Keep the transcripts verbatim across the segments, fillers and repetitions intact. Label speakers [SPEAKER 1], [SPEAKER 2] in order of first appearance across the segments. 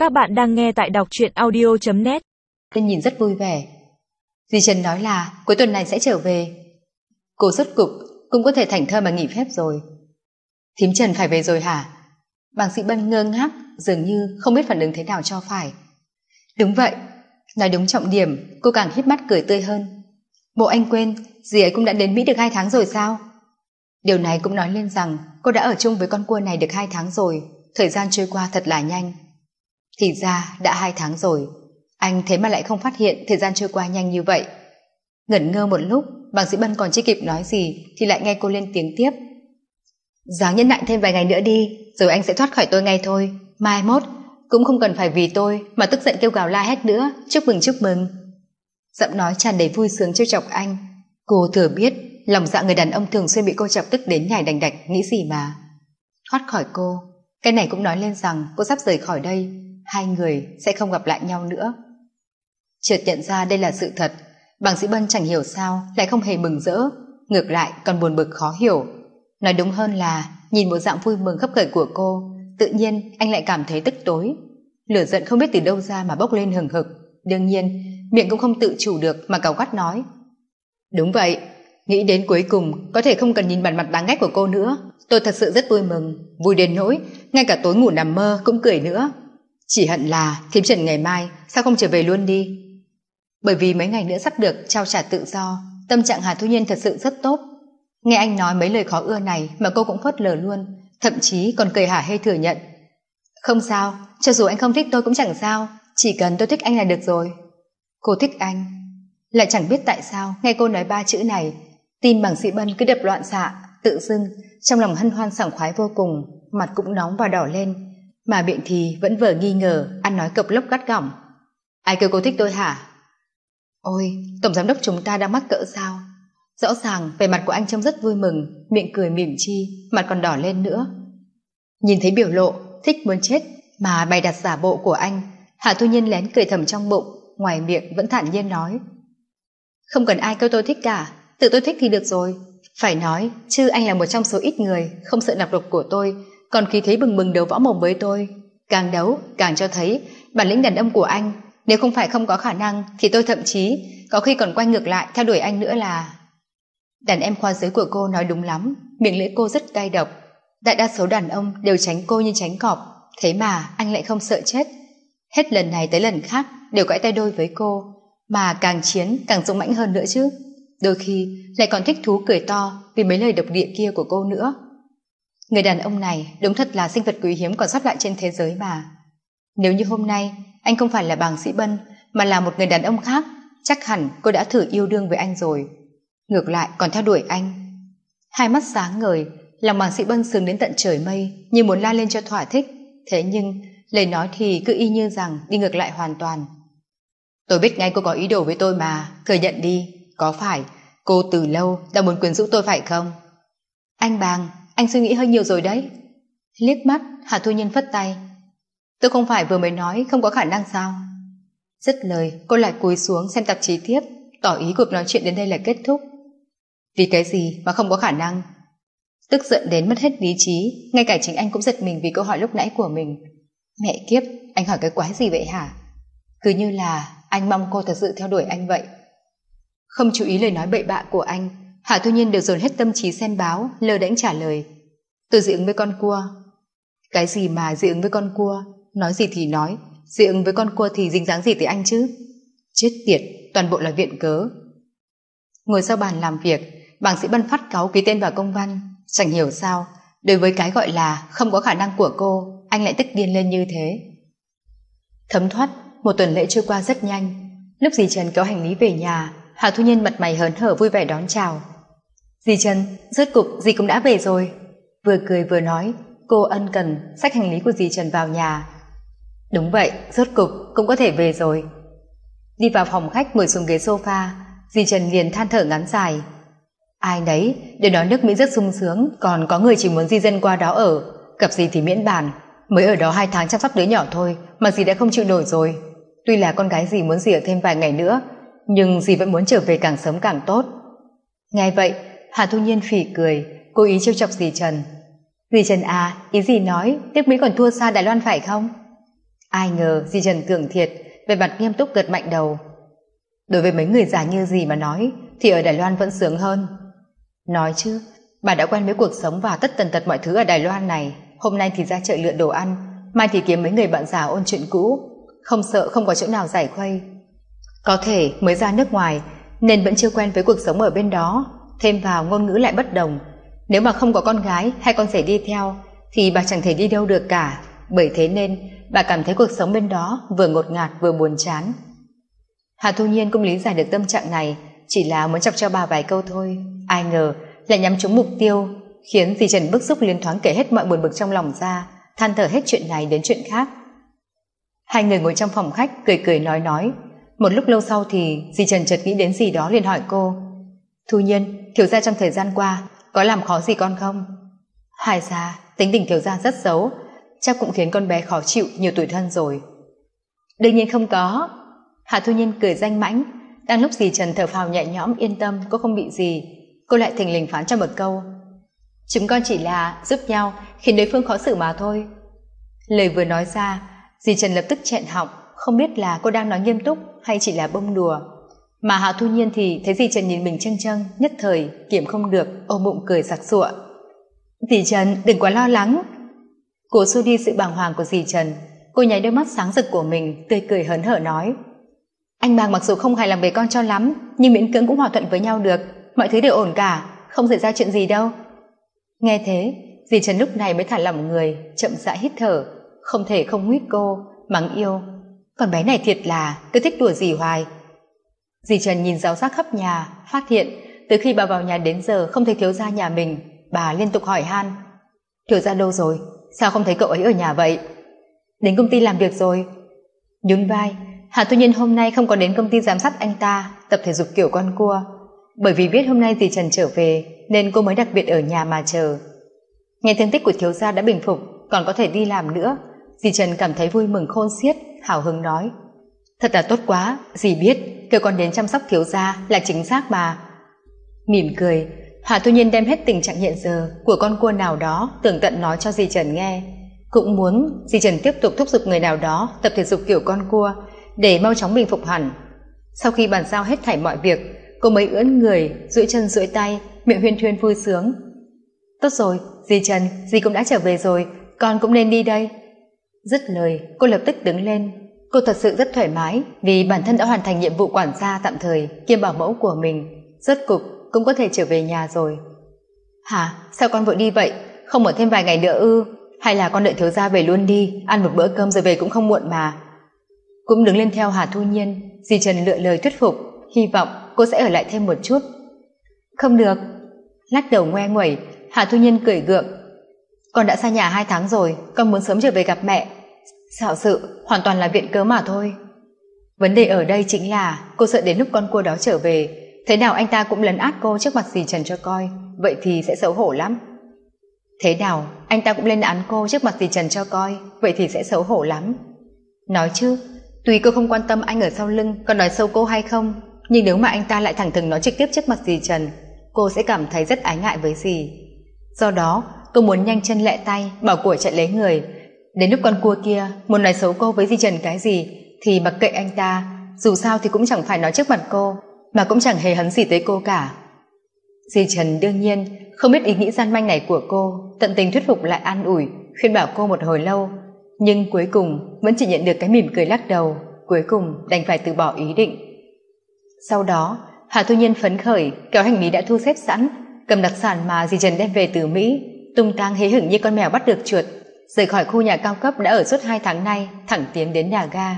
[SPEAKER 1] Các bạn đang nghe tại đọc truyện audio chấm net.
[SPEAKER 2] Nên nhìn rất vui vẻ. Dì Trần nói là cuối tuần này sẽ trở về. Cô rốt cục cũng có thể thảnh thơi mà nghỉ phép rồi. Thím Trần phải về rồi hả? Bác sĩ Bân ngơ ngác, dường như không biết phản ứng thế nào cho phải. Đúng vậy, nói đúng trọng điểm, cô càng híp mắt cười tươi hơn. Bộ anh quên, dì ấy cũng đã đến Mỹ được hai tháng rồi sao? Điều này cũng nói lên rằng cô đã ở chung với con cua này được hai tháng rồi. Thời gian trôi qua thật là nhanh. Thì ra đã hai tháng rồi, anh thế mà lại không phát hiện thời gian trôi qua nhanh như vậy. Ngẩn ngơ một lúc, bác sĩ Bân còn chưa kịp nói gì thì lại nghe cô lên tiếng tiếp. Ráng nhẫn nại thêm vài ngày nữa đi, rồi anh sẽ thoát khỏi tôi ngay thôi. Mai mốt cũng không cần phải vì tôi mà tức giận kêu gào la hét nữa. Chúc mừng chúc mừng. Giọng nói tràn đầy vui sướng trêu chọc anh. Cô thừa biết lòng dạ người đàn ông thường xuyên bị cô chọc tức đến nhảy đành đạch, nghĩ gì mà thoát khỏi cô. Cái này cũng nói lên rằng cô sắp rời khỏi đây, hai người sẽ không gặp lại nhau nữa. Chợt nhận ra đây là sự thật, bác sĩ Bân chẳng hiểu sao lại không hề mừng rỡ, ngược lại còn buồn bực khó hiểu. Nói đúng hơn là nhìn bộ dạng vui mừng khấp khởi của cô, tự nhiên anh lại cảm thấy tức tối. Lửa giận không biết từ đâu ra mà bốc lên hừng hực, đương nhiên miệng cũng không tự chủ được mà cáu gắt nói. Đúng vậy, nghĩ đến cuối cùng có thể không cần nhìn bản mặt đáng ghét của cô nữa, tôi thật sự rất vui mừng, vui đến nỗi ngay cả tối ngủ nằm mơ cũng cười nữa. Chỉ hận là thím Trần ngày mai sao không trở về luôn đi. Bởi vì mấy ngày nữa sắp được trao trả tự do, tâm trạng Hà Thu Nhiên thật sự rất tốt. Nghe anh nói mấy lời khó ưa này mà cô cũng phớt lờ luôn, thậm chí còn cười hả hê thừa nhận. Không sao, cho dù anh không thích tôi cũng chẳng sao, chỉ cần tôi thích anh là được rồi. Cô thích anh. Lại chẳng biết tại sao nghe cô nói ba chữ này, tim bác sĩ Bân cứ đập loạn xạ, tự dưng trong lòng hân hoan sảng khoái vô cùng, mặt cũng nóng và đỏ lên, mà miệng thì vẫn vờ nghi ngờ, ăn nói cộc lốc gắt gỏng. Ai kêu cô thích tôi hả? Ôi, tổng giám đốc chúng ta đang mắc cỡ sao? Rõ ràng vẻ mặt của anh trông rất vui mừng, miệng cười mỉm chi, mặt còn đỏ lên nữa. Nhìn thấy biểu lộ thích muốn chết mà bày đặt giả bộ của anh, Hà Thu Nhiên lén cười thầm trong bụng, ngoài miệng vẫn thản nhiên nói. Không cần ai kêu tôi thích cả, tự tôi thích thì được rồi. Phải nói, chứ anh là một trong số ít người không sợ nọc độc của tôi, còn khí thế bừng bừng đấu võ mồm với tôi. Càng đấu, càng cho thấy bản lĩnh đàn ông của anh. Nếu không phải không có khả năng, thì tôi thậm chí có khi còn quay ngược lại theo đuổi anh nữa là... Đàn em khoa dưới của cô nói đúng lắm, miệng lưỡi cô rất cay độc. Đại đa số đàn ông đều tránh cô như tránh cọp, thế mà anh lại không sợ chết. Hết lần này tới lần khác đều cãi tay đôi với cô, mà càng chiến càng dũng mãnh hơn nữa chứ. Đôi khi lại còn thích thú cười to vì mấy lời độc địa kia của cô nữa. Người đàn ông này đúng thật là sinh vật quý hiếm còn sót lại trên thế giới mà. Nếu như hôm nay anh không phải là bác sĩ Bân mà là một người đàn ông khác, chắc hẳn cô đã thử yêu đương với anh rồi, ngược lại còn theo đuổi anh. Hai mắt sáng ngời, lòng bác sĩ Bân sướng đến tận trời mây, như muốn la lên cho thỏa thích. Thế nhưng lời nói thì cứ y như rằng đi ngược lại hoàn toàn. Tôi biết ngay cô có ý đồ với tôi mà, thừa nhận đi, có phải cô từ lâu đã muốn quyến rũ tôi phải không? Anh Bàng, anh suy nghĩ hơi nhiều rồi đấy. Liếc mắt, Hà Thu Nhiên phất tay. Tôi không phải vừa mới nói không có khả năng sao? Dứt lời, cô lại cúi xuống xem tạp chí tiếp, tỏ ý cuộc nói chuyện đến đây là kết thúc. Vì cái gì mà không có khả năng? Tức giận đến mất hết lý trí, ngay cả chính anh cũng giật mình vì câu hỏi lúc nãy của mình. Mẹ kiếp, anh hỏi cái quái gì vậy hả? Cứ như là anh mong cô thật sự theo đuổi anh vậy. Không chú ý lời nói bậy bạ của anh, Hà Thu Nhiên đều dồn hết tâm trí xem báo, lơ đễnh trả lời. Tôi dị ứng với con cua. Cái gì mà dị ứng với con cua? Nói gì thì nói, dị ứng với con cua thì dính dáng gì tới anh chứ? Chết tiệt, toàn bộ là viện cớ. Ngồi sau bàn làm việc, bác sĩ Bân phát cáu ký tên vào công văn. Chẳng hiểu sao, đối với cái gọi là không có khả năng của cô, anh lại tức điên lên như thế. Thấm thoát, một tuần lễ trôi qua rất nhanh. Lúc dì Trần kéo hành lý về nhà, Hà Thu Nhiên mặt mày hớn hở vui vẻ đón chào. Dì Trần, rốt cục dì cũng đã về rồi. Vừa cười vừa nói, cô ân cần xách hành lý của dì Trần vào nhà. Đúng vậy, rốt cục cũng có thể về rồi. Đi vào phòng khách ngồi xuống ghế sofa, dì Trần liền than thở ngắn dài. Ai nấy đều nói nước Mỹ rất sung sướng, còn có người chỉ muốn di dân qua đó ở, gặp dì thì miễn bàn. Mới ở đó hai tháng chăm sóc đứa nhỏ thôi mà dì đã không chịu nổi rồi. Tuy là con gái dì muốn dì ở thêm vài ngày nữa, nhưng dì vẫn muốn trở về càng sớm càng tốt. Nghe vậy, Hà Thu Nhiên phỉ cười, cố ý trêu chọc dì Trần. Dì Trần à, ý dì nói nước Mỹ còn thua xa Đài Loan phải không? Ai ngờ dì Trần cường thiệt, về mặt nghiêm túc gật mạnh đầu. Đối với mấy người già như dì mà nói thì ở Đài Loan vẫn sướng hơn. Nói chứ, bà đã quen với cuộc sống và tất tần tật mọi thứ ở Đài Loan này. Hôm nay thì ra chợ lựa đồ ăn, mai thì kiếm mấy người bạn già ôn chuyện cũ, không sợ không có chỗ nào giải khuây. Có thể mới ra nước ngoài nên vẫn chưa quen với cuộc sống ở bên đó, thêm vào ngôn ngữ lại bất đồng. Nếu mà không có con gái hay con rể đi theo thì bà chẳng thể đi đâu được cả. Bởi thế nên bà cảm thấy cuộc sống bên đó vừa ngột ngạt vừa buồn chán. Hà Thu Nhiên cũng lý giải được tâm trạng này, chỉ là muốn chọc cho bà vài câu thôi. Ai ngờ lại nhắm trúng mục tiêu, khiến dì Trần bức xúc liên thoáng kể hết mọi buồn bực trong lòng ra, than thở hết chuyện này đến chuyện khác. Hai người ngồi trong phòng khách cười cười nói nói. Một lúc lâu sau thì dì Trần chợt nghĩ đến gì đó liền hỏi cô: Thu Nhiên, thiếu gia trong thời gian qua có làm khó gì con không? Hai gia, tính tình thiếu gia rất xấu, chắc cũng khiến con bé khó chịu nhiều tuổi thân rồi. Đương nhiên không có. Hà Thu Nhiên cười danh mãnh. Đang lúc dì Trần thở phào nhẹ nhõm yên tâm cô không bị gì, cô lại thình lình phán cho một câu: Chúng con chỉ là giúp nhau khiến đối phương khó xử mà thôi. Lời vừa nói ra, dì Trần lập tức nghẹn họng, không biết là cô đang nói nghiêm túc hay chỉ là bông đùa. Mà Hà Thu Nhiên thì thấy dì Trần nhìn mình châng châng, nhất thời kiểm không được, ôm bụng cười sặc sụa. Dì Trần đừng quá lo lắng. Cô xua đi sự bàng hoàng của dì Trần, cô nháy đôi mắt sáng rực của mình, tươi cười hớn hở nói: Anh Bàng mặc dù không hài lòng về con cho lắm, nhưng miễn cưỡng cũng hòa thuận với nhau được, mọi thứ đều ổn cả, không xảy ra chuyện gì đâu. Nghe thế, dì Trần lúc này mới thả lỏng người, chậm rãi hít thở, không thể không nguyết cô, mắng yêu: Con bé này thiệt là cứ thích đùa dì hoài. Dì Trần nhìn giáo giác khắp nhà, phát hiện từ khi bà vào nhà đến giờ không thấy thiếu gia nhà mình, bà liên tục hỏi han: Thiếu gia đâu rồi? Sao không thấy cậu ấy ở nhà vậy? Đến công ty làm việc rồi. Nhún vai, Hà Thu Nhiên hôm nay không có đến công ty giám sát anh ta tập thể dục kiểu con cua, bởi vì biết hôm nay dì Trần trở về nên cô mới đặc biệt ở nhà mà chờ. Nghe thương tích của thiếu gia đã bình phục, còn có thể đi làm nữa, dì Trần cảm thấy vui mừng khôn xiết, hào hứng nói: Thật là tốt quá, dì biết kêu con đến chăm sóc thiếu gia là chính xác mà. Mỉm cười, Hà Thu Nhiên đem hết tình trạng hiện giờ của con cua nào đó tường tận nói cho dì Trần nghe, cũng muốn dì Trần tiếp tục thúc giục người nào đó tập thể dục kiểu con cua để mau chóng bình phục hẳn. Sau khi bàn giao hết thảy mọi việc, cô mới ưỡn người, duỗi chân duỗi tay, miệng huyên thuyên vui sướng: Tốt rồi, dì Trần, dì cũng đã trở về rồi, con cũng nên đi đây. Dứt lời, cô lập tức đứng lên. Cô thật sự rất thoải mái vì bản thân đã hoàn thành nhiệm vụ quản gia tạm thời kiêm bảo mẫu của mình, rốt cục cũng có thể trở về nhà rồi. Hả, sao con vội đi vậy? Không ở thêm vài ngày nữa ư? Hay là con đợi thiếu gia về luôn đi, ăn một bữa cơm rồi về cũng không muộn mà. Cũng đứng lên theo Hà Thu Nhiên, dì Trần lựa lời thuyết phục, hy vọng cô sẽ ở lại thêm một chút. Không được. Lắc đầu ngoe nguẩy, Hà Thu Nhiên cười gượng: Con đã xa nhà hai tháng rồi, con muốn sớm trở về gặp mẹ. Xạo sự, hoàn toàn là viện cớ mà thôi. Vấn đề ở đây chính là cô sợ đến lúc con cua đó trở về, thế nào anh ta cũng lấn át cô trước mặt dì Trần cho coi, vậy thì sẽ xấu hổ lắm. Thế nào anh ta cũng lên án cô trước mặt dì Trần cho coi, vậy thì sẽ xấu hổ lắm. Nói chứ, tuy cô không quan tâm anh ở sau lưng còn nói xấu cô hay không, nhưng nếu mà anh ta lại thẳng thừng nói trực tiếp trước mặt dì Trần, cô sẽ cảm thấy rất ái ngại với dì. Do đó cô muốn nhanh chân lẹ tay bảo của chạy lấy người. Đến lúc con cua kia muốn nói xấu cô với dì Trần cái gì thì mặc kệ anh ta, dù sao thì cũng chẳng phải nói trước mặt cô, mà cũng chẳng hề hấn gì tới cô cả. Dì Trần đương nhiên không biết ý nghĩ gian manh này của cô, tận tình thuyết phục lại an ủi, khuyên bảo cô một hồi lâu, nhưng cuối cùng vẫn chỉ nhận được cái mỉm cười lắc đầu, cuối cùng đành phải từ bỏ ý định. Sau đó Hà Thu Nhiên phấn khởi kéo hành lý đã thu xếp sẵn, cầm đặc sản mà dì Trần đem về từ Mỹ, tung tăng hế hửng như con mèo bắt được chuột, rời khỏi khu nhà cao cấp đã ở suốt hai tháng nay, thẳng tiến đến nhà ga.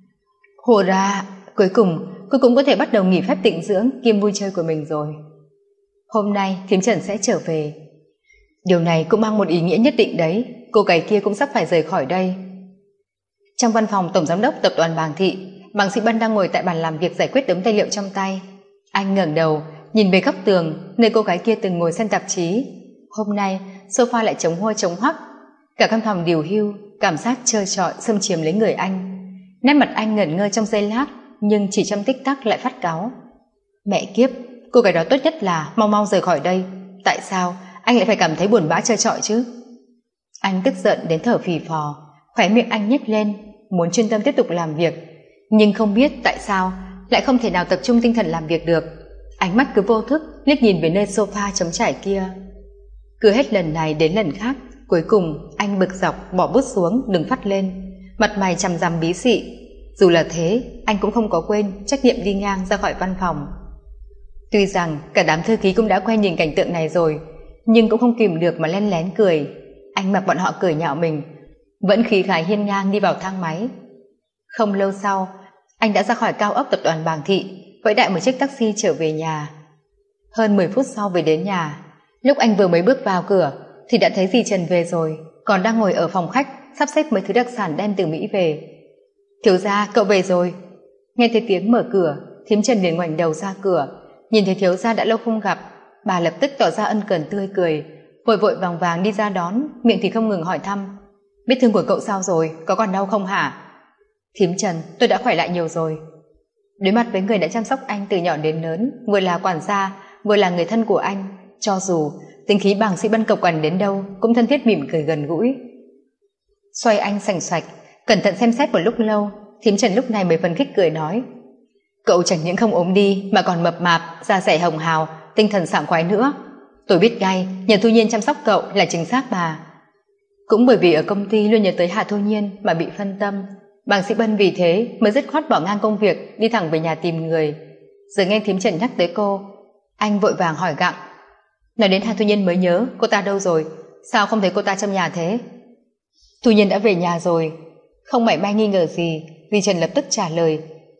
[SPEAKER 2] Hồ ra, cuối cùng cô cũng có thể bắt đầu nghỉ phép tịnh dưỡng kiêm vui chơi của mình rồi. Hôm nay thím Trần sẽ trở về. Điều này cũng mang một ý nghĩa nhất định đấy, cô gái kia cũng sắp phải rời khỏi đây. Trong văn phòng tổng giám đốc tập đoàn Bàng Thị, Bàng Sĩ Bân đang ngồi tại bàn làm việc giải quyết đống tài liệu trong tay. Anh ngẩng đầu nhìn về góc tường nơi cô gái kia từng ngồi xem tạp chí. Hôm nay sofa lại trống hua trống hoắc, cả căn phòng điều hưu, cảm giác trơ trọi xâm chiếm lấy người anh. Nét mặt anh ngẩn ngơ trong giây lát, nhưng chỉ trong tích tắc lại phát cáu. Mẹ kiếp, cô gái đó tốt nhất là mau mau rời khỏi đây. Tại sao anh lại phải cảm thấy buồn bã trơ trọi chứ? Anh tức giận đến thở phì phò, khóe miệng anh nhếch lên, muốn chuyên tâm tiếp tục làm việc, nhưng không biết tại sao lại không thể nào tập trung tinh thần làm việc được. Ánh mắt cứ vô thức liếc nhìn về nơi sofa trống trải kia. Cứ hết lần này đến lần khác, cuối cùng anh bực dọc bỏ bút xuống đừng phát lên, mặt mày chằm rằm bí xị. Dù là thế, anh cũng không có quên trách nhiệm đi ngang ra khỏi văn phòng. Tuy rằng cả đám thư ký cũng đã quen nhìn cảnh tượng này rồi, nhưng cũng không kìm được mà len lén cười. Anh mặc bọn họ cười nhạo mình, vẫn khí khái hiên ngang đi vào thang máy. Không lâu sau, anh đã ra khỏi cao ốc tập đoàn Bàng Thị, vẫy đại một chiếc taxi trở về nhà. Hơn mười phút sau về đến nhà, lúc anh vừa mới bước vào cửa thì đã thấy dì Trần về rồi, còn đang ngồi ở phòng khách sắp xếp mấy thứ đặc sản đem từ Mỹ về. Thiếu gia, cậu về rồi. Nghe thấy tiếng mở cửa, thím Trần liền ngoảnh đầu ra cửa, nhìn thấy thiếu gia đã lâu không gặp, bà lập tức tỏ ra ân cần tươi cười, vội vội vàng vàng đi ra đón, miệng thì không ngừng hỏi thăm. Vết thương của cậu sao rồi, có còn đau không hả? Thím Trần, tôi đã khỏe lại nhiều rồi. Đối mặt với người đã chăm sóc anh từ nhỏ đến lớn, vừa là quản gia, vừa là người thân của anh, cho dù tính khí Bàng Sĩ Bân cộc cằn đến đâu cũng thân thiết mỉm cười gần gũi. Xoay anh sành soạch, cẩn thận xem xét một lúc lâu, thím Trần lúc này mới phấn khích cười nói: Cậu chẳng những không ốm đi mà còn mập mạp, da dẻ hồng hào, tinh thần sảng khoái nữa. Tôi biết ngay nhờ Thu Nhiên chăm sóc cậu là chính xác mà. Cũng bởi vì ở công ty luôn nhớ tới Hà Thu Nhiên mà bị phân tâm, Bàng Sĩ Bân vì thế mới dứt khoát bỏ ngang công việc đi thẳng về nhà tìm người. Giờ nghe thím Trần nhắc tới cô, anh vội vàng hỏi gặng: Nói đến Hà Thu Nhiên mới nhớ, cô ta đâu rồi? Sao không thấy cô ta trong nhà thế? Thu Nhiên đã về nhà rồi. Không mảy may nghi ngờ gì, dì Trần lập tức trả lời: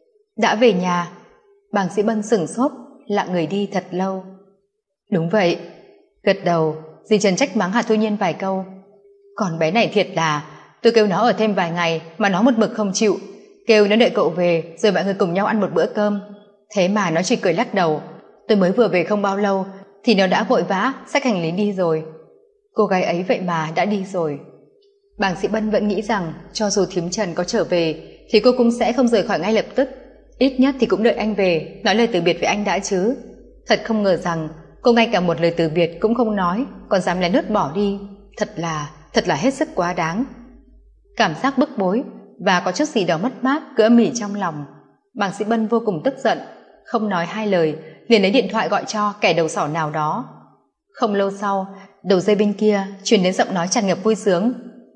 [SPEAKER 2] Đã về nhà. Bàng Sĩ Bân sửng sốt, lặng người đi thật lâu. Đúng vậy. Gật đầu, dì Trần trách mắng Hà Thu Nhiên vài câu. Còn bé này thiệt là, tôi kêu nó ở thêm vài ngày mà nó một mực không chịu, kêu nó đợi cậu về rồi mọi người cùng nhau ăn một bữa cơm. Thế mà nó chỉ cười lắc đầu. Tôi mới vừa về không bao lâu thì nó đã vội vã xách hành lý đi rồi. Cô gái ấy vậy mà đã đi rồi. Bàng Sĩ Bân vẫn nghĩ rằng cho dù thím Trần có trở về thì cô cũng sẽ không rời khỏi ngay lập tức, ít nhất thì cũng đợi anh về nói lời từ biệt với anh đã chứ. Thật không ngờ rằng cô ngay cả một lời từ biệt cũng không nói, còn dám lén lút bỏ đi. Thật là, thật là hết sức quá đáng. Cảm giác bức bối và có chút gì đó mất mát cứ âm ỉ trong lòng. Bàng Sĩ Bân vô cùng tức giận, không nói hai lời liền lấy điện thoại gọi cho kẻ đầu sỏ nào đó. Không lâu sau, đầu dây bên kia truyền đến giọng nói tràn ngập vui sướng.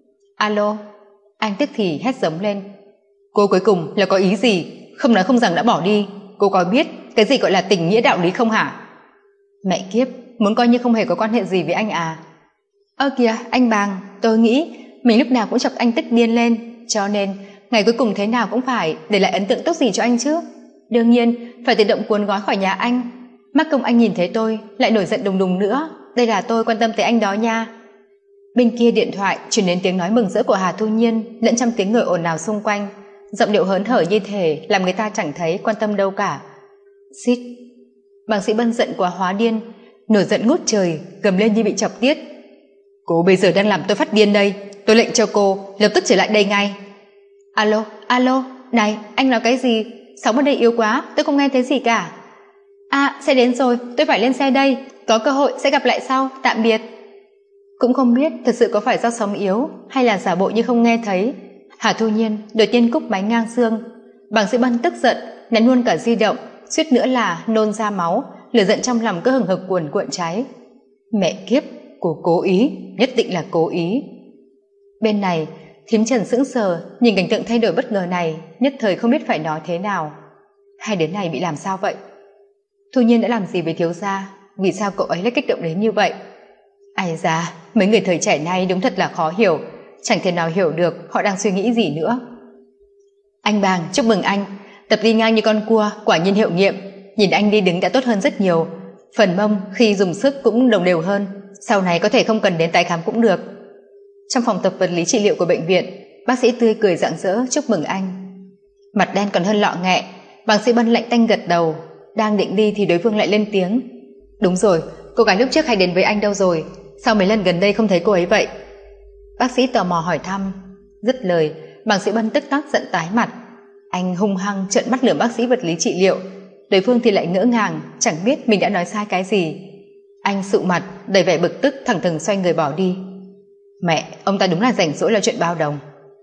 [SPEAKER 2] Alo. Anh tức thì hét giống lên: Cô cuối cùng là có ý gì? Không nói không rằng đã bỏ đi. Cô có biết cái gì gọi là tình nghĩa đạo lý không hả? Mẹ kiếp, muốn coi như không hề có quan hệ gì với anh à? Ơ kìa anh Bàng, tôi nghĩ mình lúc nào cũng chọc anh tức điên lên, cho nên ngày cuối cùng thế nào cũng phải để lại ấn tượng tốt gì cho anh chứ. Đương nhiên phải tự động cuốn gói khỏi nhà anh. Mắc công anh nhìn thấy tôi lại nổi giận đùng đùng nữa. Đây là tôi quan tâm tới anh đó nha. Bên kia điện thoại truyền đến tiếng nói mừng rỡ của Hà Thu Nhiên lẫn trong tiếng người ồn ào xung quanh, giọng điệu hớn hở như thể làm người ta chẳng thấy quan tâm đâu cả. Xít. Bàng Sĩ Bân giận quá hóa điên, nổi giận ngút trời, gầm lên như bị chọc tiết. Cô bây giờ đang làm tôi phát điên đây. Tôi lệnh cho cô lập tức trở lại đây ngay. Alo, alo, này anh nói cái gì? Sóng ở đây yếu quá, tôi không nghe thấy gì cả. À, xe đến rồi, tôi phải lên xe đây. Có cơ hội sẽ gặp lại sau, tạm biệt. Cũng không biết thật sự có phải do sóng yếu hay là giả bộ như không nghe thấy, Hà Thu Nhiên đột nhiên cúp máy ngang xương. Bàng Sĩ Bân tức giận ném luôn cả di động, suýt nữa là nôn ra máu, lửa giận trong lòng cứ hừng hực cuồn cuộn cháy. Mẹ kiếp, cô cố ý, nhất định là cố ý. Bên này thím Trần sững sờ nhìn cảnh tượng thay đổi bất ngờ này, nhất thời không biết phải nói thế nào. Hai đứa này bị làm sao vậy? Thu Nhiên đã làm gì với thiếu gia? Vì sao cậu ấy lại kích động đến như vậy? Ai da, mấy người thời trẻ nay đúng thật là khó hiểu, chẳng thể nào hiểu được họ đang suy nghĩ gì nữa. Anh Bàng, chúc mừng anh, tập đi ngang như con cua, quả nhiên hiệu nghiệm. Nhìn anh đi đứng đã tốt hơn rất nhiều, phần mông khi dùng sức cũng đồng đều hơn, sau này có thể không cần đến tái khám cũng được. Trong phòng tập vật lý trị liệu của bệnh viện, bác sĩ tươi cười rạng rỡ chúc mừng anh. Mặt đen còn hơn lọ nghẹ, Bàng Sĩ Bân lạnh tanh gật đầu, đang định đi thì đối phương lại lên tiếng. Đúng rồi, cô gái lúc trước hay đến với anh đâu rồi? Sao mấy lần gần đây không thấy cô ấy vậy? Bác sĩ tò mò hỏi thăm. Dứt lời, Bàng Sĩ Bân tức tắc giận tái mặt. Anh hung hăng trợn mắt lườm bác sĩ vật lý trị liệu, đối phương thì lại ngỡ ngàng, chẳng biết mình đã nói sai cái gì. Anh sụ mặt đầy vẻ bực tức, thẳng thừng xoay người bỏ đi. Mẹ, ông ta đúng là rảnh rỗi là chuyện bao đồng.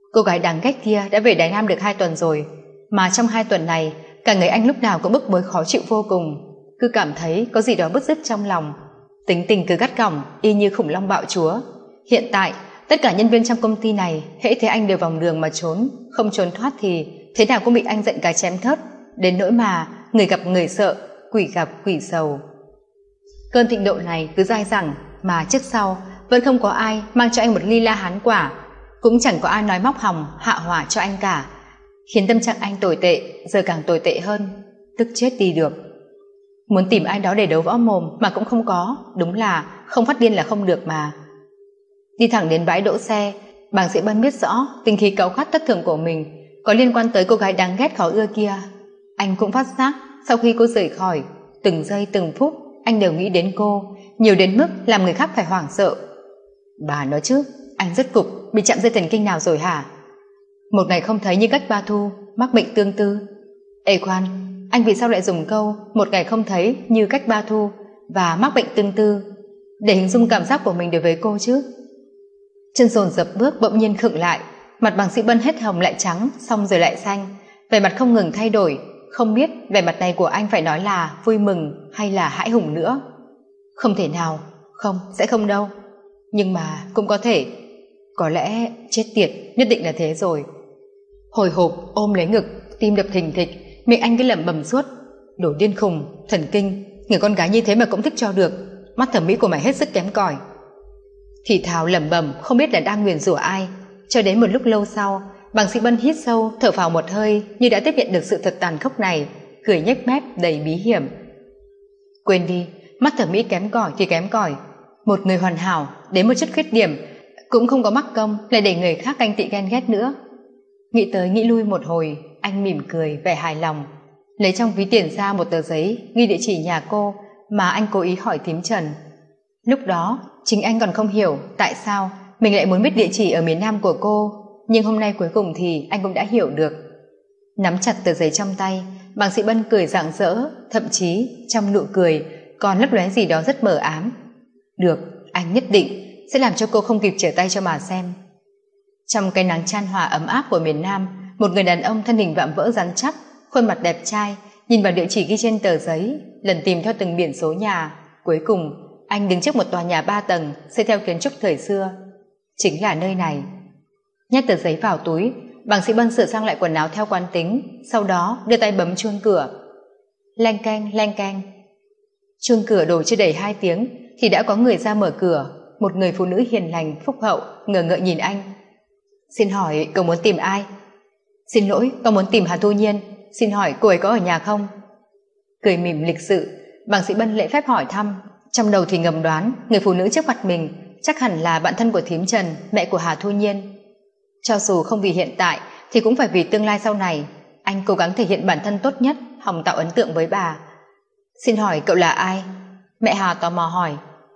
[SPEAKER 2] Cô gái đáng ghét kia đã về Đài Nam được hai tuần rồi, mà trong hai tuần này cả người anh lúc nào cũng bức bối khó chịu vô cùng, cứ cảm thấy có gì đó bứt rứt trong lòng, tính tình cứ gắt gỏng y như khủng long bạo chúa. Hiện tại tất cả nhân viên trong công ty này hễ thấy anh đều vòng đường mà trốn, không trốn thoát thì thế nào cũng bị anh giận cá chém thớt, đến nỗi mà người gặp người sợ, quỷ gặp quỷ sầu. Cơn thịnh nộ này cứ dai dẳng mà trước sau vẫn không có ai mang cho anh một ly la hán quả, cũng chẳng có ai nói móc hòng hạ hỏa cho anh cả, khiến tâm trạng anh tồi tệ giờ càng tồi tệ hơn, tức chết đi được. Muốn tìm ai đó để đấu võ mồm mà cũng không có, đúng là không phát điên là không được mà. Đi thẳng đến bãi đỗ xe, Bàng Sĩ Bân biết rõ tình khí cáu gắt thất thường của mình có liên quan tới cô gái đáng ghét khó ưa kia. Anh cũng phát giác sau khi cô rời khỏi, từng giây từng phút anh đều nghĩ đến cô, nhiều đến mức làm người khác phải hoảng sợ. Bà nói chứ, anh rốt cục bị chạm dây thần kinh nào rồi hả? Một ngày không thấy như cách ba thu, mắc bệnh tương tư. Ê khoan, anh vì sao lại dùng câu một ngày không thấy như cách ba thu và mắc bệnh tương tư để hình dung cảm giác của mình đối với cô chứ? Chân dồn dập bước bỗng nhiên khựng lại, mặt Bàng Sĩ Bân hết hồng lại trắng, xong rồi lại xanh, vẻ mặt không ngừng thay đổi, không biết vẻ mặt này của anh phải nói là vui mừng hay là hãi hùng nữa. Không thể nào, không, sẽ không đâu. Nhưng mà cũng có thể, có lẽ chết tiệt, nhất định là thế rồi. Hồi hộp ôm lấy ngực, tim đập thình thịch, miệng anh cứ lẩm bẩm suốt, đồ điên khùng, thần kinh, người con gái như thế mà cũng thích cho được, mắt thẩm mỹ của mày hết sức kém cỏi. Thì thào lẩm bẩm không biết là đang nguyền rủa ai, cho đến một lúc lâu sau, Bàng Sĩ Bân hít sâu thở phào một hơi như đã tiếp nhận được sự thật tàn khốc này, cười nhếch mép đầy bí hiểm. Quên đi, mắt thẩm mỹ kém cỏi thì kém cỏi, một người hoàn hảo đến một chút khuyết điểm cũng không có mắc công lại để người khác ganh tị ghen ghét nữa. Nghĩ tới nghĩ lui một hồi, anh mỉm cười vẻ hài lòng, lấy trong ví tiền ra một tờ giấy ghi địa chỉ nhà cô mà anh cố ý hỏi thím Trần. Lúc đó chính anh còn không hiểu tại sao mình lại muốn biết địa chỉ ở miền Nam của cô, nhưng hôm nay cuối cùng thì anh cũng đã hiểu được. Nắm chặt tờ giấy trong tay, Bàng Sĩ Bân cười rạng rỡ, thậm chí trong nụ cười còn lấp lóe gì đó rất mờ ám. Được, anh nhất định sẽ làm cho cô không kịp trở tay cho mà xem. Trong cái nắng chan hòa ấm áp của miền Nam, một người đàn ông thân hình vạm vỡ rắn chắc, khuôn mặt đẹp trai, nhìn vào địa chỉ ghi trên tờ giấy, lần tìm theo từng biển số nhà. Cuối cùng anh đứng trước một tòa nhà ba tầng xây theo kiến trúc thời xưa. Chính là nơi này. Nhét tờ giấy vào túi, Bàng Sĩ Bân sửa sang lại quần áo theo quán tính, sau đó đưa tay bấm chuông cửa. Leng keng leng keng. Chuông cửa đổ chưa đầy hai tiếng thì đã có người ra mở cửa, một người phụ nữ hiền lành phúc hậu ngờ ngợ nhìn anh. Xin hỏi cậu muốn tìm ai? Xin lỗi, con muốn tìm Hà Thu Nhiên, xin hỏi cô ấy có ở nhà không? Cười mỉm lịch sự, Bàng Sĩ Bân lễ phép hỏi thăm, trong đầu thì ngầm đoán người phụ nữ trước mặt mình chắc hẳn là bạn thân của thím Trần, mẹ của Hà Thu Nhiên. Cho dù không vì hiện tại thì cũng phải vì tương lai sau này, anh cố gắng thể hiện bản thân tốt nhất, hòng tạo ấn tượng với bà. Xin hỏi cậu là ai? Mẹ Hà tò mò hỏi.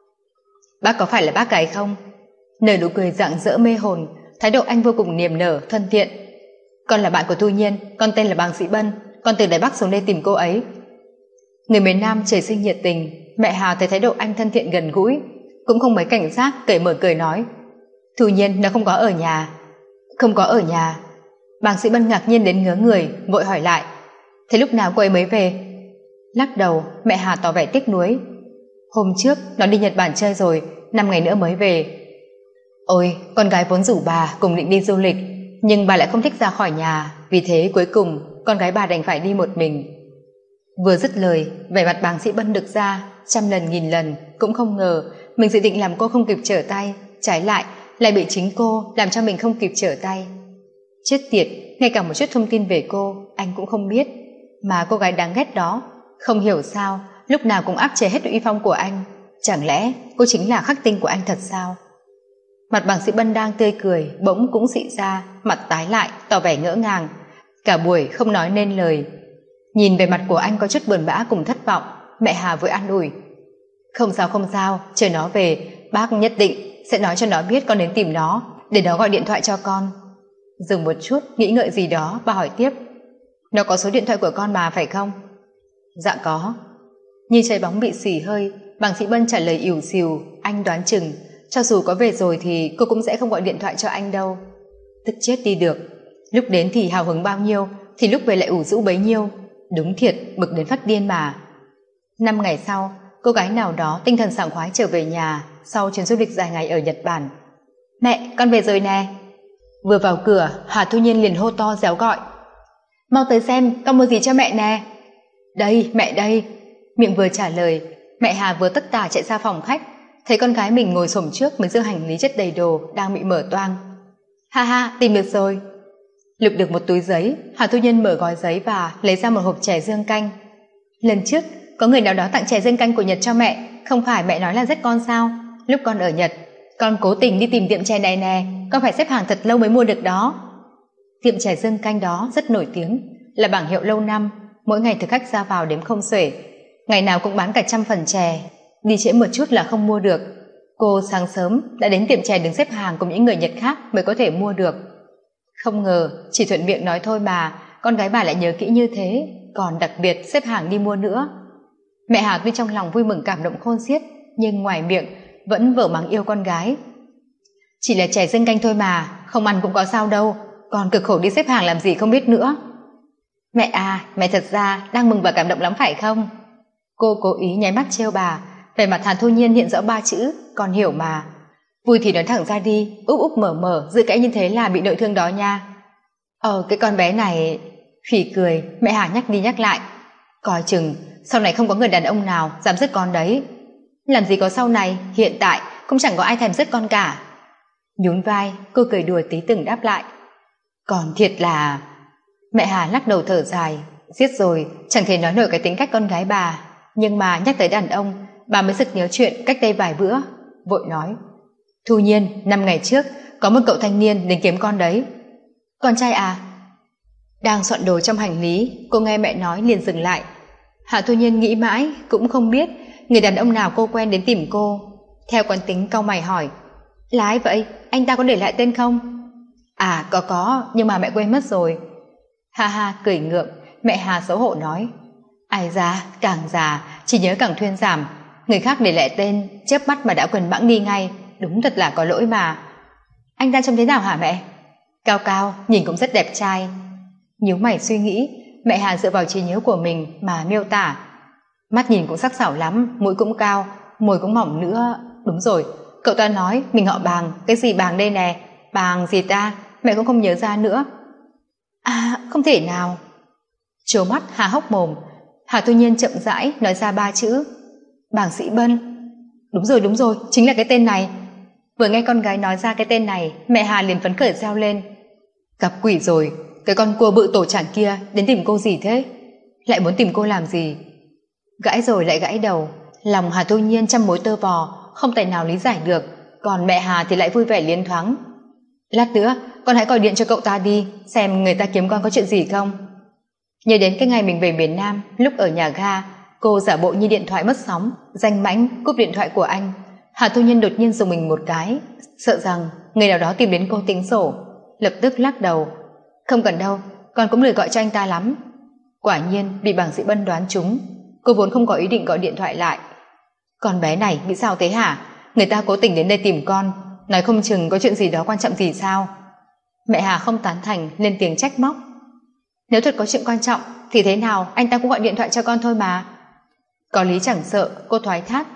[SPEAKER 2] Bác có phải là bác gái không? Nở nụ cười rạng rỡ mê hồn, thái độ anh vô cùng niềm nở, thân thiện. Con là bạn của Thu Nhiên, con tên là Bàng Sĩ Bân, con từ Đài Bắc xuống đây tìm cô ấy. Người miền Nam trời sinh nhiệt tình, mẹ Hà thấy thái độ anh thân thiện gần gũi, cũng không mấy cảnh giác, cởi mở cười nói. Thu Nhiên nó không có ở nhà. Không có ở nhà. Bàng Sĩ Bân ngạc nhiên đến ngớ người, vội hỏi lại. Thế lúc nào cô ấy mới về? Lắc đầu, mẹ Hà tỏ vẻ tiếc nuối. Hôm trước nó đi Nhật Bản chơi rồi, năm ngày nữa mới về. Ôi, con gái vốn rủ bà cùng định đi du lịch, nhưng bà lại không thích ra khỏi nhà, vì thế cuối cùng con gái bà đành phải đi một mình. Vừa dứt lời, vẻ mặt Bàng Sĩ Bân đực ra, trăm lần nghìn lần cũng không ngờ mình dự định làm cô không kịp trở tay, trái lại lại bị chính cô làm cho mình không kịp trở tay. Chết tiệt, ngay cả một chút thông tin về cô anh cũng không biết, mà cô gái đáng ghét đó không hiểu sao lúc nào cũng áp chế hết uy phong của anh. Chẳng lẽ cô chính là khắc tinh của anh thật sao? Mặt Bàng Sĩ Bân đang tươi cười bỗng cũng xị ra, mặt tái lại tỏ vẻ ngỡ ngàng, cả buổi không nói nên lời. Nhìn về mặt của anh có chút buồn bã cùng thất vọng, mẹ Hà vội an ủi. Không sao không sao, chờ nó về bác nhất định sẽ nói cho nó biết con đến tìm nó, để nó gọi điện thoại cho con. Dừng một chút nghĩ ngợi gì đó, bà hỏi tiếp. Nó có số điện thoại của con mà phải không? Dạ có. Như trái bóng bị xỉ hơi, Bàng Sĩ Bân trả lời ỉu xìu. Anh đoán chừng cho dù có về rồi thì cô cũng sẽ không gọi điện thoại cho anh đâu. Tức chết đi được. Lúc đến thì hào hứng bao nhiêu, thì lúc về lại ủ rũ bấy nhiêu. Đúng thiệt, bực đến phát điên mà. Năm ngày sau, cô gái nào đó tinh thần sảng khoái trở về nhà sau chuyến du lịch dài ngày ở Nhật Bản. Mẹ, con về rồi nè. Vừa vào cửa, Hà Thu Nhiên liền hô to réo gọi. Mau tới xem, con mua gì cho mẹ nè. Đây, mẹ đây. Miệng vừa trả lời, mẹ Hà vừa tất tả chạy ra phòng khách, thấy con gái mình ngồi xổm trước mấy dương hành lý chất đầy đồ đang bị mở toang. Ha ha, tìm được rồi. Lục được một túi giấy, Hà Thu Nhiên mở gói giấy và lấy ra một hộp chè dương canh. Lần trước có người nào đó tặng chè dương canh của Nhật cho mẹ, không phải mẹ nói là rất con sao? Lúc con ở Nhật, con cố tình đi tìm tiệm chè này nè, con phải xếp hàng thật lâu mới mua được đó. Tiệm chè dương canh đó rất nổi tiếng, là bảng hiệu lâu năm, mỗi ngày thực khách ra vào đếm không xuể, ngày nào cũng bán cả trăm phần chè, đi trễ một chút là không mua được. Cô sáng sớm đã đến tiệm chè đứng xếp hàng cùng những người Nhật khác mới có thể mua được. Không ngờ chỉ thuận miệng nói thôi mà con gái bà lại nhớ kỹ như thế, còn đặc biệt xếp hàng đi mua nữa. Mẹ Hà tuy trong lòng vui mừng cảm động khôn xiết, nhưng ngoài miệng vẫn vở mắng yêu con gái. Chỉ là chè dương canh thôi mà, không ăn cũng có sao đâu, còn cực khổ đi xếp hàng làm gì không biết nữa. Mẹ à, mẹ thật ra đang mừng và cảm động lắm phải không? Cô cố ý nháy mắt trêu bà, vẻ mặt Hàn Thu Nhiên hiện rõ ba chữ, con hiểu mà. Vui thì nói thẳng ra đi, úp úp mở mở, giữ cãi như thế là bị nội thương đó nha. Ờ, cái con bé này... Phỉ cười, mẹ Hà nhắc đi nhắc lại. Coi chừng, sau này không có người đàn ông nào dám giết con đấy. Làm gì có sau này, hiện tại cũng chẳng có ai thèm giết con cả. Nhún vai, cô cười đùa tí từng đáp lại. Còn thiệt là... Mẹ Hà lắc đầu thở dài, giết rồi, chẳng thể nói nổi cái tính cách con gái bà. Nhưng mà nhắc tới đàn ông, bà mới sực nhớ chuyện cách đây vài bữa, vội nói. Thu Nhiên, năm ngày trước, có một cậu thanh niên đến kiếm con đấy. Con trai à? Đang soạn đồ trong hành lý, cô nghe mẹ nói liền dừng lại. Hạ Thu Nhiên nghĩ mãi, cũng không biết người đàn ông nào cô quen đến tìm cô. Theo quán tính cau mày hỏi. Là ai vậy? Anh ta có để lại tên không? À, có có, nhưng mà mẹ quên mất rồi. Ha ha, cười ngượng, mẹ Hà xấu hổ nói. Ai da, càng già, chỉ nhớ càng thuyên giảm. Người khác để lại tên, chớp mắt mà đã quên bẵng đi ngay. Đúng thật là có lỗi mà. Anh ta trông thế nào hả mẹ? Cao cao, nhìn cũng rất đẹp trai. Nhíu mày suy nghĩ, mẹ Hà dựa vào trí nhớ của mình mà miêu tả. Mắt nhìn cũng sắc sảo lắm, mũi cũng cao, môi cũng mỏng nữa. Đúng rồi, cậu ta nói mình họ Bàng. Cái gì Bàng đây nè? Bàng gì ta? Mẹ cũng không nhớ ra nữa. À, không thể nào. Trố mắt Hà hốc mồm. Hà Thu Nhiên chậm rãi nói ra ba chữ. Bàng Sĩ Bân. Đúng rồi, đúng rồi, chính là cái tên này. Vừa nghe con gái nói ra cái tên này, mẹ Hà liền phấn khởi reo lên. Gặp quỷ rồi, cái con cua bự tổ chản kia đến tìm cô gì thế? Lại muốn tìm cô làm gì? Gãi rồi lại gãi đầu, lòng Hà Thu Nhiên trăm mối tơ vò, không tài nào lý giải được, còn mẹ Hà thì lại vui vẻ liến thoáng. Lát nữa, con hãy gọi điện cho cậu ta đi, xem người ta kiếm con có chuyện gì không. Nhớ đến cái ngày mình về miền Nam, lúc ở nhà ga, cô giả bộ như điện thoại mất sóng, danh mãnh cúp điện thoại của anh. Hà Thu Nhiên đột nhiên dùng mình một cái, sợ rằng người nào đó tìm đến cô tính sổ, lập tức lắc đầu. Không cần đâu, con cũng lười gọi cho anh ta lắm. Quả nhiên bị Bàng Sĩ Bân đoán trúng, cô vốn không có ý định gọi điện thoại lại. Con bé này nghĩ sao thế hả? Người ta cố tình đến đây tìm con, nói không chừng có chuyện gì đó quan trọng gì sao? Mẹ Hà không tán thành, lên tiếng trách móc. Nếu thật có chuyện quan trọng thì thế nào anh ta cũng gọi điện thoại cho con thôi mà. Có lý chẳng sợ, cô thoái thác.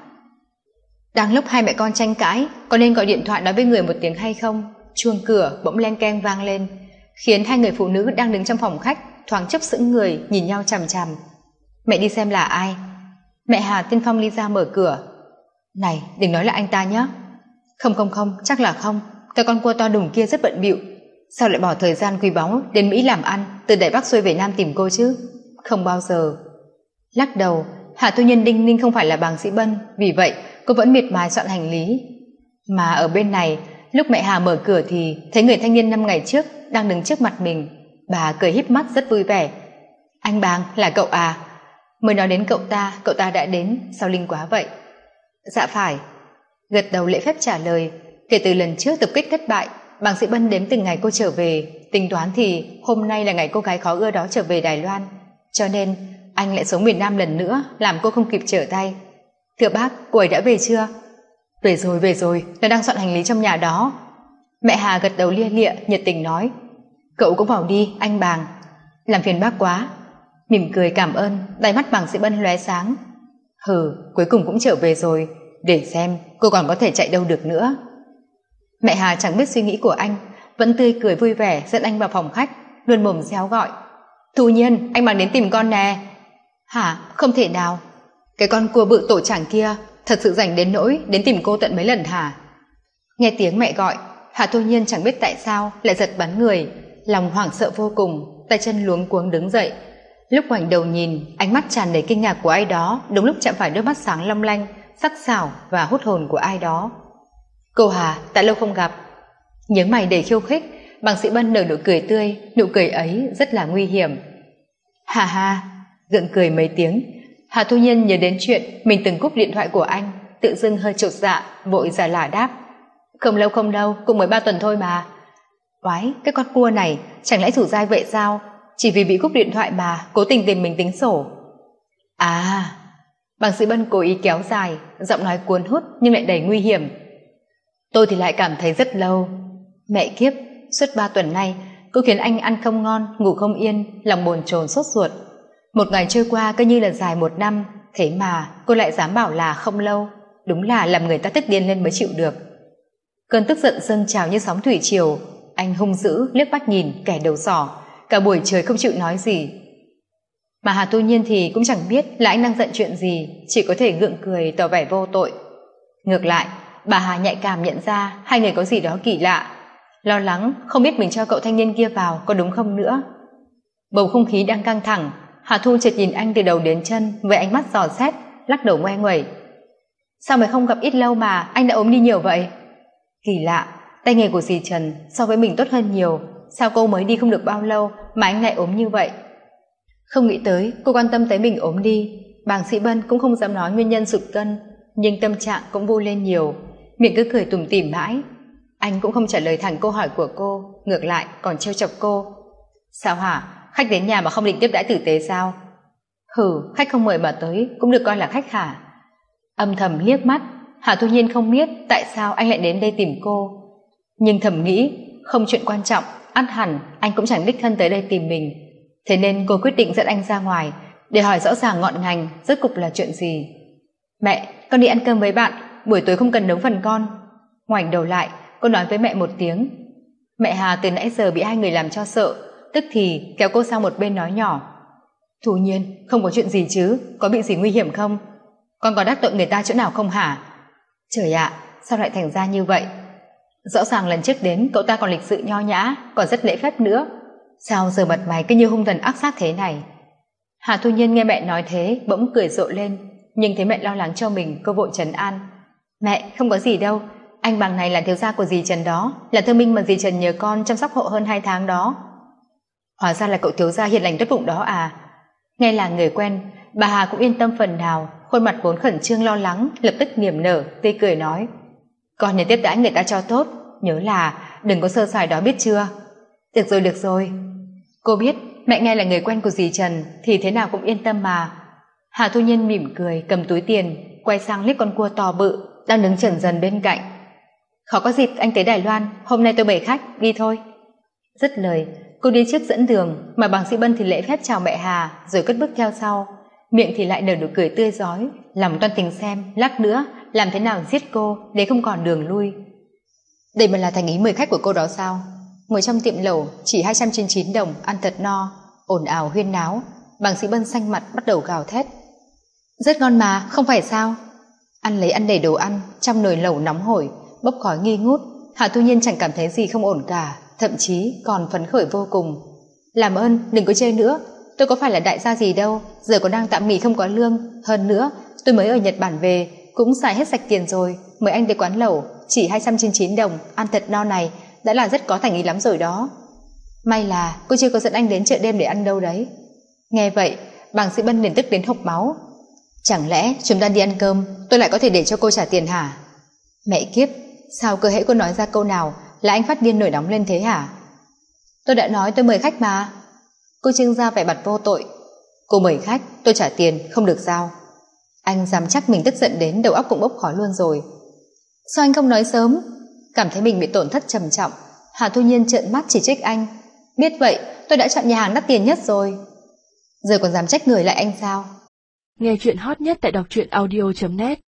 [SPEAKER 2] Đang lúc hai mẹ con tranh cãi có nên gọi điện thoại nói với người một tiếng hay không, chuông cửa bỗng leng keng vang lên, khiến hai người phụ nữ đang đứng trong phòng khách thoáng chốc sững người nhìn nhau chằm chằm. Mẹ đi xem là ai. Mẹ Hà tiên phong đi ra mở cửa. Này, đừng nói là anh ta nhé. Không không không, chắc là không. Cái con cua to đùng kia rất bận bịu, sao lại bỏ thời gian quý báu đến Mỹ làm ăn, từ Đài Bắc xuôi về Nam tìm cô chứ? Không bao giờ. Lắc đầu, Hạ Thu Nhiên đinh ninh không phải là Bàng Sĩ Bân, vì vậy cô vẫn miệt mài soạn hành lý. Mà ở bên này, lúc mẹ Hà mở cửa thì thấy người thanh niên năm ngày trước đang đứng trước mặt mình. Bà cười híp mắt rất vui vẻ. Anh Bàng, là cậu à? Mới nói đến cậu ta, cậu ta đã đến, sao linh quá vậy? Dạ phải. Gật đầu lễ phép trả lời. Kể từ lần trước tập kích thất bại, Bàng Sĩ Bân đếm từng ngày cô trở về, tính toán thì hôm nay là ngày cô gái khó ưa đó trở về Đài Loan, cho nên anh lại xuống miền Nam lần nữa, làm cô không kịp trở tay. Thưa bác, cô ấy đã về chưa? Về rồi, về rồi, nó đang soạn hành lý trong nhà đó. Mẹ Hà gật đầu lia lịa, nhiệt tình nói, cậu cũng vào đi, anh Bàng. Làm phiền bác quá. Mỉm cười cảm ơn, đáy mắt Bàng Sĩ Bân lóe sáng. Hừ, cuối cùng cũng trở về rồi, để xem cô còn có thể chạy đâu được nữa. Mẹ Hà chẳng biết suy nghĩ của anh, vẫn tươi cười vui vẻ dẫn anh vào phòng khách, luôn mồm réo gọi, Thu Nhiên, anh Bàng đến tìm con nè. Hả? Không thể nào. Cái con cua bự tổ chảng kia thật sự rảnh đến nỗi đến tìm cô tận mấy lần hả? Nghe tiếng mẹ gọi, Hạ Thu Nhiên chẳng biết tại sao lại giật bắn người, lòng hoảng sợ vô cùng, tay chân luống cuống đứng dậy. Lúc ngoảnh đầu nhìn, ánh mắt tràn đầy kinh ngạc của ai đó đúng lúc chạm phải đôi mắt sáng long lanh, sắc sảo và hút hồn của ai đó. Cô Hà, đã lâu không gặp. Nhướng mày đầy khiêu khích, Bàng Sĩ Bân nở nụ cười tươi, nụ cười ấy rất là nguy hiểm. Hà hà, gượng cười mấy tiếng, Hà Thu Nhiên nhớ đến chuyện mình từng cúp điện thoại của anh, tự dưng hơi chột dạ, vội giả lả đáp, không lâu không lâu, cũng mới ba tuần thôi mà. Oái, cái con cua này chẳng lẽ rủ dai vậy sao? Chỉ vì bị cúp điện thoại mà cố tình tìm mình tính sổ. À, Bàng Sĩ Bân cố ý kéo dài, giọng nói cuốn hút nhưng lại đầy nguy hiểm. Tôi thì lại cảm thấy rất lâu. Mẹ kiếp, suốt ba tuần nay cô khiến anh ăn không ngon, ngủ không yên, lòng bồn chồn sốt ruột. Một ngày trôi qua cứ như là dài một năm, thế mà cô lại dám bảo là không lâu. Đúng là làm người ta tức điên lên mới chịu được. Cơn tức giận dâng trào như sóng thủy triều, anh hung dữ liếc mắt nhìn kẻ đầu sỏ, cả buổi trời không chịu nói gì. Mà Hà Thu Nhiên thì cũng chẳng biết là anh đang giận chuyện gì, chỉ có thể gượng cười tỏ vẻ vô tội. Ngược lại, bà Hà nhạy cảm nhận ra hai người có gì đó kỳ lạ, lo lắng không biết mình cho cậu thanh niên kia vào có đúng không nữa. Bầu không khí đang căng thẳng, Hà Thu chợt nhìn anh từ đầu đến chân với ánh mắt dò xét, lắc đầu ngoe nguẩy. Sao mới không gặp ít lâu mà anh đã ốm đi nhiều vậy? Kỳ lạ, tay nghề của dì Trần so với mình tốt hơn nhiều, sao cô mới đi không được bao lâu mà anh lại ốm như vậy? Không nghĩ tới cô quan tâm tới mình ốm đi. Bàng Sĩ Bân cũng không dám nói nguyên nhân sụt cân, nhưng tâm trạng cũng vui lên nhiều, miệng cứ cười tủm tỉm mãi. Anh cũng không trả lời thẳng câu hỏi của cô, ngược lại còn trêu chọc cô. Sao hả? Khách đến nhà mà không định tiếp đãi tử tế sao? Hừ, khách không mời mà tới cũng được coi là khách hả? Âm thầm liếc mắt, Hà Thu Nhiên không biết tại sao anh lại đến đây tìm cô, nhưng thầm nghĩ không chuyện quan trọng, ắt hẳn anh cũng chẳng đích thân tới đây tìm mình. Thế nên cô quyết định dẫn anh ra ngoài để hỏi rõ ràng ngọn ngành rốt cục là chuyện gì. Mẹ, con đi ăn cơm với bạn, buổi tối không cần nấu phần con. Ngoảnh đầu lại, cô nói với mẹ một tiếng. Mẹ Hà từ nãy giờ bị hai người làm cho sợ, tức thì kéo cô sang một bên nói nhỏ, Thu Nhiên, không có chuyện gì chứ, có bị gì nguy hiểm không? Con có đắc tội người ta chỗ nào không hả? Trời ạ, sao lại thành ra như vậy? Rõ ràng lần trước đến cậu ta còn lịch sự nho nhã, còn rất lễ phép nữa, sao giờ mặt mày cứ như hung thần ác sát thế này? Hà Thu Nhiên nghe mẹ nói thế bỗng cười rộ lên, nhưng thấy mẹ lo lắng cho mình, cô vội trấn an. Mẹ, không có gì đâu, anh Bàng này là thiếu gia của dì Trần đó, là thương binh mà dì Trần nhờ con chăm sóc hộ hơn hai tháng đó. Hóa ra là cậu thiếu gia hiền lành tốt bụng đó à? Nghe là người quen, bà Hà cũng yên tâm phần nào, khuôn mặt vốn khẩn trương lo lắng lập tức niềm nở, tươi cười nói, con nhớ tiếp đãi người ta cho tốt, nhớ là đừng có sơ sài đó biết chưa? Được rồi, được rồi. Cô biết mẹ nghe là người quen của dì Trần thì thế nào cũng yên tâm mà. Hà Thu Nhiên mỉm cười cầm túi tiền, quay sang liếc con cua to bự đang đứng chần dần bên cạnh. Khó có dịp anh tới Đài Loan, hôm nay tôi mời khách, đi thôi. Dứt lời, cô đi trước dẫn đường, mà Bàng Sĩ Bân thì lễ phép chào mẹ Hà rồi cất bước theo sau, miệng thì lại nở nụ cười tươi rói, lòng toan tình xem lát nữa làm thế nào giết cô để không còn đường lui. Đây mà là thành ý mời khách của cô đó sao? Ngồi trong tiệm lẩu chỉ hai trăm chín mươi chín đồng ăn thật no, ồn ào huyên náo, Bàng Sĩ Bân xanh mặt bắt đầu gào thét. Rất ngon mà, không phải sao? Ăn lấy ăn đầy đồ ăn, trong nồi lẩu nóng hổi, bốc khói nghi ngút, Hà Thu Nhiên chẳng cảm thấy gì không ổn cả, thậm chí còn phấn khởi vô cùng. Làm ơn, đừng có chơi nữa, tôi có phải là đại gia gì đâu, giờ còn đang tạm nghỉ không có lương, hơn nữa, tôi mới ở Nhật Bản về, cũng xài hết sạch tiền rồi, mời anh tới quán lẩu, chỉ hai trăm chín mươi chín đồng, ăn thật no này, đã là rất có thành ý lắm rồi đó. May là cô chưa có dẫn anh đến chợ đêm để ăn đâu đấy. Nghe vậy, Bàng Sĩ Bân liền tức đến hộc máu. Chẳng lẽ chúng ta đi ăn cơm, tôi lại có thể để cho cô trả tiền hả? Mẹ kiếp, sao cơ hễ cô nói ra câu nào là anh phát điên nổi nóng lên thế hả? Tôi đã nói tôi mời khách mà. Cô trưng ra vẻ mặt vô tội. Cô mời khách, tôi trả tiền, không được sao? Anh dám chắc mình tức giận đến đầu óc cũng bốc khói luôn rồi. Sao anh không nói sớm? cảm thấy mình bị tổn thất trầm trọng. Hà Thu Nhiên trợn mắt chỉ trích anh. Biết vậy, tôi đã chọn nhà hàng đắt tiền nhất rồi. Giờ còn dám trách người lại anh sao?
[SPEAKER 1] Nghe chuyện hot nhất tại đọc truyện audio chấm net.